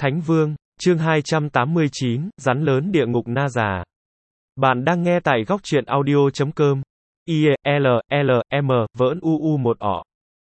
Thánh Vương, chương 289, rắn lớn địa ngục Na Già. Bạn đang nghe tại góc truyện audio.com. IELLM, vỡn UU1 ọ.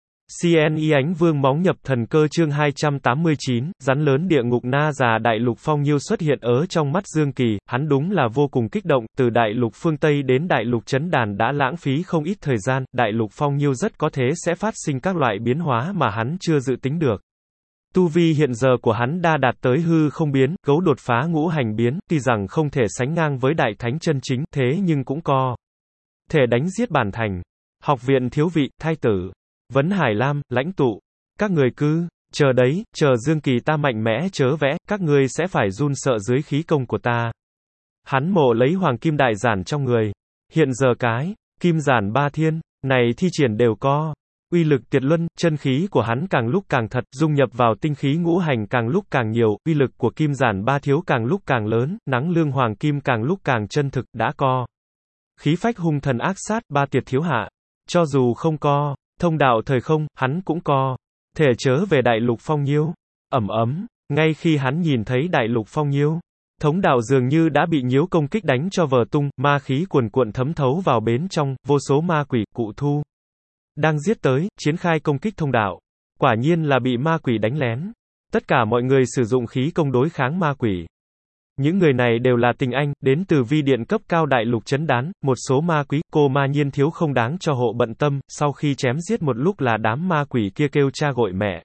CNI Ánh Vương Móng Nhập Thần Cơ chương 289, rắn lớn địa ngục Na Già. Đại lục Phong Nhiêu xuất hiện ở trong mắt Dương Kỳ, hắn đúng là vô cùng kích động, từ đại lục phương Tây đến đại lục Chấn Đàn đã lãng phí không ít thời gian, đại lục Phong Nhiêu rất có thể sẽ phát sinh các loại biến hóa mà hắn chưa dự tính được. Tu vi hiện giờ của hắn đã đạt tới hư không biến, gấu đột phá ngũ hành biến, tuy rằng không thể sánh ngang với đại thánh chân chính, thế nhưng cũng có thể đánh giết bản thành. Học viện thiếu vị, thái tử, Vấn Hải Lam, lãnh tụ, các người cứ chờ đấy, chờ Dương Kỳ ta mạnh mẽ chớ vẽ, các ngươi sẽ phải run sợ dưới khí công của ta. Hắn mộ lấy hoàng kim đại giản trong người. Hiện giờ cái kim giản ba thiên này thi triển đều có uy lực tuyệt luân, chân khí của hắn càng lúc càng thật, dung nhập vào tinh khí ngũ hành càng lúc càng nhiều, uy lực của kim giản ba thiếu càng lúc càng lớn, nắng lương hoàng kim càng lúc càng chân thực, đã có khí phách hung thần ác sát, ba tiệt thiếu hạ. Cho dù không có thông đạo thời không, hắn cũng có thể chớ về đại lục Phong Nhiêu. Ngay khi hắn nhìn thấy đại lục Phong Nhiêu, thống đạo dường như đã bị nhiễu công kích đánh cho vờ tung, ma khí cuồn cuộn thấm thấu vào bên trong, vô số ma quỷ, cụ thu đang giết tới, triển khai công kích thông đạo. Quả nhiên là bị ma quỷ đánh lén. Tất cả mọi người sử dụng khí công đối kháng ma quỷ. Những người này đều là tinh anh, đến từ vi điện cấp cao đại lục Chấn Đán, một số ma quý, cô ma nhiên thiếu không đáng cho hộ bận tâm, sau khi chém giết một lúc là đám ma quỷ kia kêu cha gọi mẹ.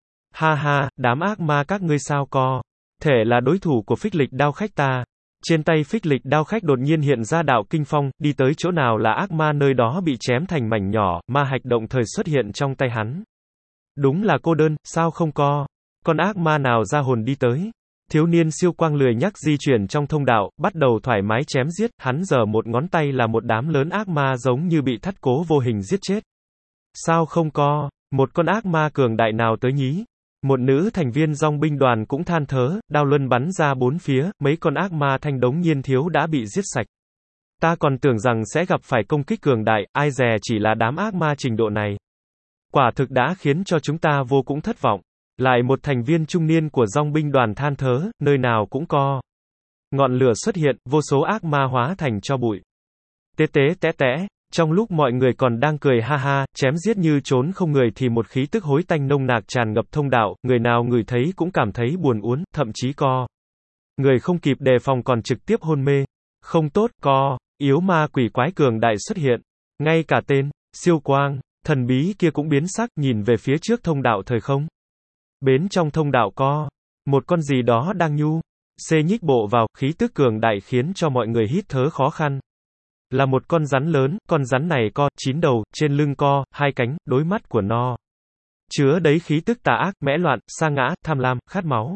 Ha ha, đám ác ma các ngươi sao có thể là đối thủ của Phích Lịch Đao Khách ta. Trên tay Phích Lịch Đao Khách đột nhiên hiện ra đạo kinh phong, đi tới chỗ nào là ác ma nơi đó bị chém thành mảnh nhỏ, ma hạch động thời xuất hiện trong tay hắn. Đúng là cô đơn, sao không có con ác ma nào ra hồn đi tới. Thiếu niên siêu quang lười nhắc di chuyển trong thông đạo, bắt đầu thoải mái chém giết, hắn giở một ngón tay là một đám lớn ác ma giống như bị thắt cố vô hình giết chết. Sao không có một con ác ma cường đại nào tới nhí? Một nữ thành viên dòng binh đoàn cũng than thớ, đao luân bắn ra bốn phía, mấy con ác ma thanh đống nhiên thiếu đã bị giết sạch. Ta còn tưởng rằng sẽ gặp phải công kích cường đại, ai dè chỉ là đám ác ma trình độ này. Quả thực đã khiến cho chúng ta vô cùng thất vọng. Lại một thành viên trung niên của dòng binh đoàn than thớ, nơi nào cũng có ngọn lửa xuất hiện, vô số ác ma hóa thành tro bụi. Tế tế té té. Trong lúc mọi người còn đang cười ha ha, chém giết như trốn không người thì một khí tức hối tanh nông nạc tràn ngập thông đạo, người nào ngửi thấy cũng cảm thấy buồn uốn, thậm chí có người không kịp đề phòng còn trực tiếp hôn mê. Không tốt, có yếu ma quỷ quái cường đại xuất hiện. Ngay cả tên siêu quang thần bí kia cũng biến sắc, nhìn về phía trước thông đạo thời không. Bên trong thông đạo có một con gì đó đang xê nhích bộ vào, khí tức cường đại khiến cho mọi người hít thở khó khăn. Là một con rắn lớn, con rắn này có 9 đầu, trên lưng có 2 cánh, đôi mắt của nó chứa đấy khí tức tà ác, mẽ loạn, sa ngã, tham lam, khát máu.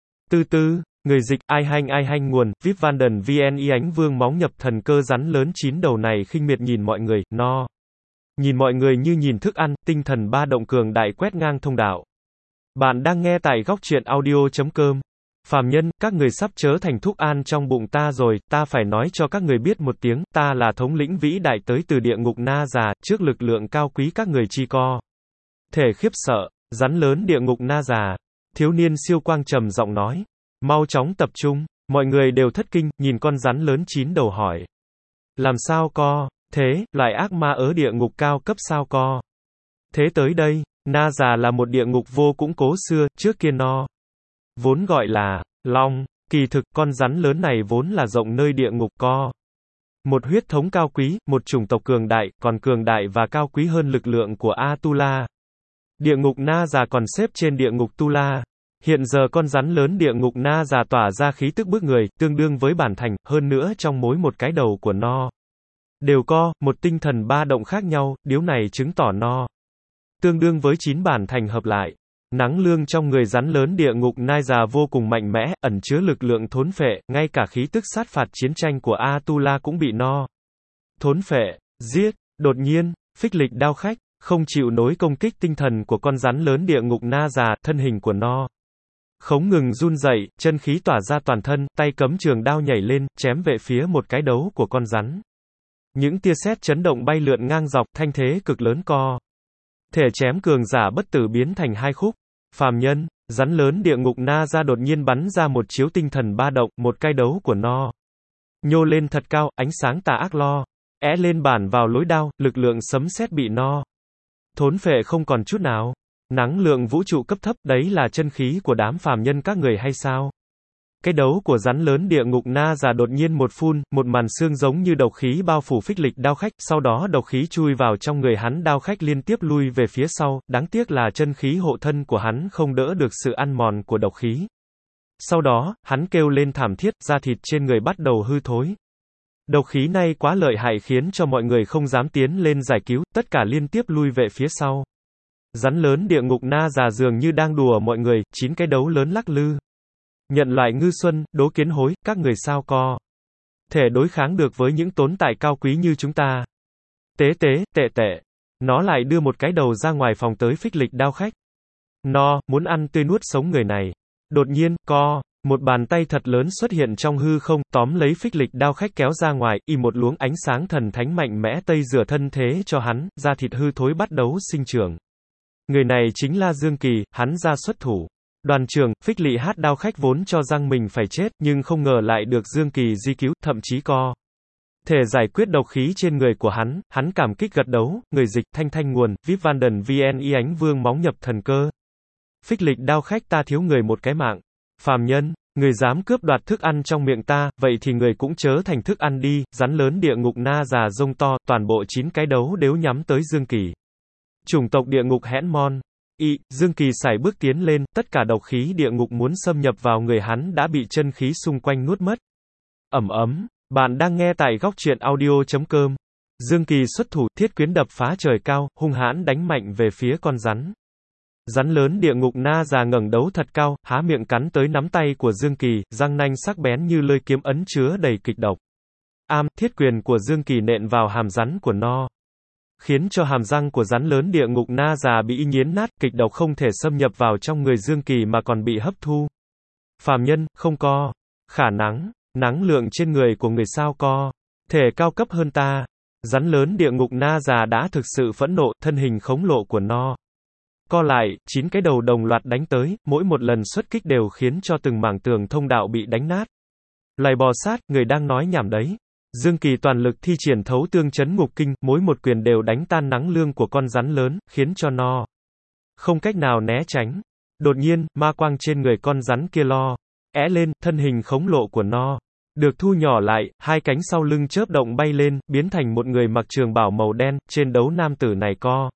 Người dịch, ai hanh nguồn, VIP Vanden VNI Ánh Vương Móng Nhập Thần Cơ. Rắn lớn 9 đầu này khinh miệt nhìn mọi người, nó nhìn mọi người như nhìn thức ăn, tinh thần ba động cường đại quét ngang thông đạo. Bạn đang nghe tại góc truyện audio.com. Phàm nhân, các người sắp trở thành thúc an trong bụng ta rồi, ta phải nói cho các người biết một tiếng, ta là thống lĩnh vĩ đại tới từ địa ngục Na Già, trước lực lượng cao quý các người chi co thể khiếp sợ. Rắn lớn địa ngục Na Già. Thiếu niên siêu quang trầm giọng nói. Mau chóng tập trung. Mọi người đều thất kinh, nhìn con rắn lớn 9 đầu hỏi. Làm sao co thế, loại ác ma ở địa ngục cao cấp sao co thế tới đây? Na Già là một địa ngục vô cùng cố xưa, trước kia nó vốn gọi là Long. Kỳ thực, con rắn lớn này vốn là rộng nơi địa ngục có một huyết thống cao quý, một chủng tộc cường đại, còn cường đại và cao quý hơn lực lượng của Atula. Địa ngục Na Già còn xếp trên địa ngục Tula. Hiện giờ con rắn lớn địa ngục Na Già tỏa ra khí tức bức người, tương đương với bản thành, hơn nữa trong mỗi một cái đầu của nó đều có một tinh thần ba động khác nhau, điều này chứng tỏ nó tương đương với 9 bản thành hợp lại. Nắng lương trong người rắn lớn địa ngục Na Già vô cùng mạnh mẽ, ẩn chứa lực lượng thốn phệ, ngay cả khí tức sát phạt chiến tranh của Atula cũng bị nó thốn phệ, giết. Đột nhiên, Phích Lịch Đao Khách không chịu nổi công kích tinh thần của con rắn lớn địa ngục Na Già, thân hình của nó không ngừng run rẩy, chân khí tỏa ra toàn thân, tay cấm trường đao nhảy lên, chém về phía một cái đấu của con rắn. Những tia sét chấn động bay lượn ngang dọc, thanh thế cực lớn co thể chém cường giả bất tử biến thành hai khúc. Phàm nhân, Rắn lớn địa ngục Na Ra đột nhiên bắn ra một chiếu tinh thần ba động, một cái đấu của nó nhô lên thật cao, ánh sáng tà ác lo lên bản vào lối đao, lực lượng sấm sét bị nó thốn phệ không còn chút nào. Năng lượng vũ trụ cấp thấp, đấy là chân khí của đám phàm nhân các người hay sao? Cái đấu của rắn lớn địa ngục Na Ra đột nhiên một phun, một màn xương giống như độc khí bao phủ phích lịch đao khách, sau đó độc khí chui vào trong người hắn, đao khách liên tiếp lui về phía sau, đáng tiếc là chân khí hộ thân của hắn không đỡ được sự ăn mòn của độc khí. Sau đó, hắn kêu lên thảm thiết, da thịt trên người bắt đầu hư thối. Độc khí này quá lợi hại khiến cho mọi người không dám tiến lên giải cứu, tất cả liên tiếp lui về phía sau. Rắn lớn địa ngục Na Ra dường như đang đùa mọi người, 9 cái đấu lớn lắc lư. Nhận loại ngư xuân, đố kiến hối, các người sao co thể đối kháng được với những tồn tại cao quý như chúng ta. Tệ. Nó lại đưa một cái đầu ra ngoài phòng tới phích lịch đao khách. Nó muốn ăn tươi nuốt sống người này. Đột nhiên, một bàn tay thật lớn xuất hiện trong hư không, tóm lấy phích lịch đao khách kéo ra ngoài, một luống ánh sáng thần thánh mạnh mẽ tây rửa thân thế cho hắn, da thịt hư thối bắt đầu sinh trưởng. Người này chính là Dương Kỳ, hắn ra xuất thủ. Đoàn trưởng, phích lị hát đao khách vốn cho rằng mình phải chết, nhưng không ngờ lại được Dương Kỳ di cứu, thậm chí thể giải quyết độc khí trên người của hắn cảm kích gật đấu, người dịch, thanh nguồn, VIP Vanden VN y ánh vương móng nhập thần cơ. Phích lịch đao khách ta thiếu người một cái mạng. Phàm nhân, người dám cướp đoạt thức ăn trong miệng ta, vậy thì người cũng chớ thành thức ăn đi. Rắn lớn địa ngục Na Ra rông to, toàn bộ 9 cái đấu đều nhắm tới Dương Kỳ. Chủng tộc địa ngục hẽn mon. Dương Kỳ sải bước tiến lên, tất cả độc khí địa ngục muốn xâm nhập vào người hắn đã bị chân khí xung quanh nuốt mất. Bạn đang nghe tại góc truyện audio.com. Dương Kỳ xuất thủ, thiết quyến đập phá trời cao, hung hãn đánh mạnh về phía con rắn. Rắn lớn địa ngục Na Ra ngẩng đấu thật cao, há miệng cắn tới nắm tay của Dương Kỳ, răng nanh sắc bén như lưỡi kiếm ấn chứa đầy kịch độc. Thiết quyền của Dương Kỳ nện vào hàm rắn của nó, khiến cho hàm răng của rắn lớn địa ngục Na Ra bị nghiến nát, kịch độc không thể xâm nhập vào trong người Dương Kỳ mà còn bị hấp thu. Phàm nhân, không có khả năng, năng lượng trên người của người sao có thể cao cấp hơn ta. Rắn lớn địa ngục Na Ra đã thực sự phẫn nộ, thân hình khổng lồ của nó co lại, 9 cái đầu đồng loạt đánh tới, mỗi một lần xuất kích đều khiến cho từng mảng tường thông đạo bị đánh nát. Loài bò sát, người đang nói nhảm đấy. Dương Kỳ toàn lực thi triển thấu tương chấn ngục kinh, mỗi một quyền đều đánh tan năng lượng của con rắn lớn, khiến cho nó không cách nào né tránh. Đột nhiên, ma quang trên người con rắn kia lên, thân hình khổng lồ của nó được thu nhỏ lại, hai cánh sau lưng chớp động bay lên, biến thành một người mặc trường bào màu đen, trên đấu nam tử này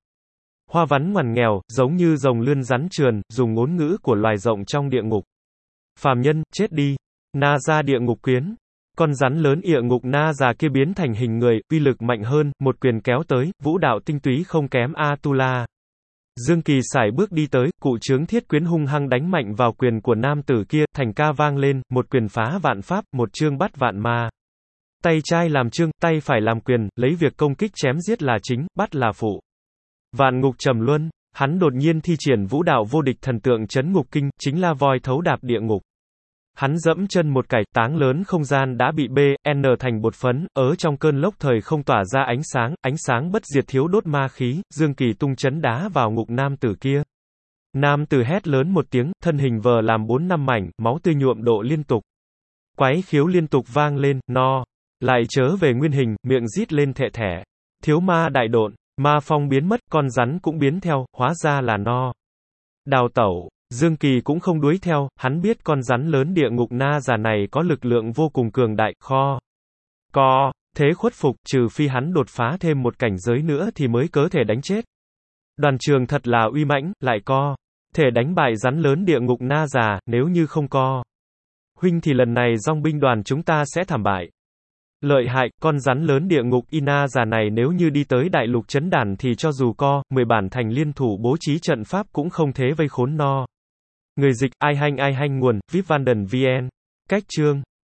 hoa văn ngoằn nghèo, giống như rồng lươn rắn trườn, dùng ngôn ngữ của loài rộng trong địa ngục. Phàm nhân, chết đi. Na Ra địa ngục quyến. Con rắn lớn địa ngục Na Ra kia biến thành hình người, uy lực mạnh hơn, một quyền kéo tới, vũ đạo tinh túy không kém Atula. Dương Kỳ sải bước đi tới, cụ chướng thiết quyến hung hăng đánh mạnh vào quyền của nam tử kia, thành ca vang lên, một quyền phá vạn pháp, một chương bắt vạn ma. Tay trái làm chương, tay phải làm quyền, lấy việc công kích chém giết là chính, bắt là phụ. Vạn ngục trầm luân, hắn đột nhiên thi triển vũ đạo vô địch thần tượng chấn ngục kinh, chính là voi thấu đạp địa ngục. Hắn dẫm chân một cái, táng lớn không gian đã bị thành bột phấn, ở trong cơn lốc thời không tỏa ra ánh sáng bất diệt thiếu đốt ma khí, Dương Kỳ tung chấn đá vào ngục nam tử kia. Nam tử hét lớn một tiếng, thân hình vờ làm 4-5 mảnh, máu tươi nhuộm độ liên tục. Quái khiếu liên tục vang lên, nó lại trở về nguyên hình, miệng rít lên thệ thẻ. Thiếu ma đại độn, ma phong biến mất, con rắn cũng biến theo, hóa ra là nó đào tẩu. Dương Kỳ cũng không đuổi theo, hắn biết con rắn lớn địa ngục Na Ra này có lực lượng vô cùng cường đại, có thế khuất phục, trừ phi hắn đột phá thêm một cảnh giới nữa thì mới có thể đánh chết. Đoàn trường thật là uy mãnh, lại có thể đánh bại rắn lớn địa ngục Na Ra, nếu như không có huynh thì lần này dòng binh đoàn chúng ta sẽ thảm bại. Lợi hại, con rắn lớn địa ngục Na Ra này nếu như đi tới đại lục chấn đàn thì cho dù 10 bản thành liên thủ bố trí trận pháp cũng không thế vây khốn nó. Người dịch, ai hanh nguồn, VIP Vanden VN. Cách chương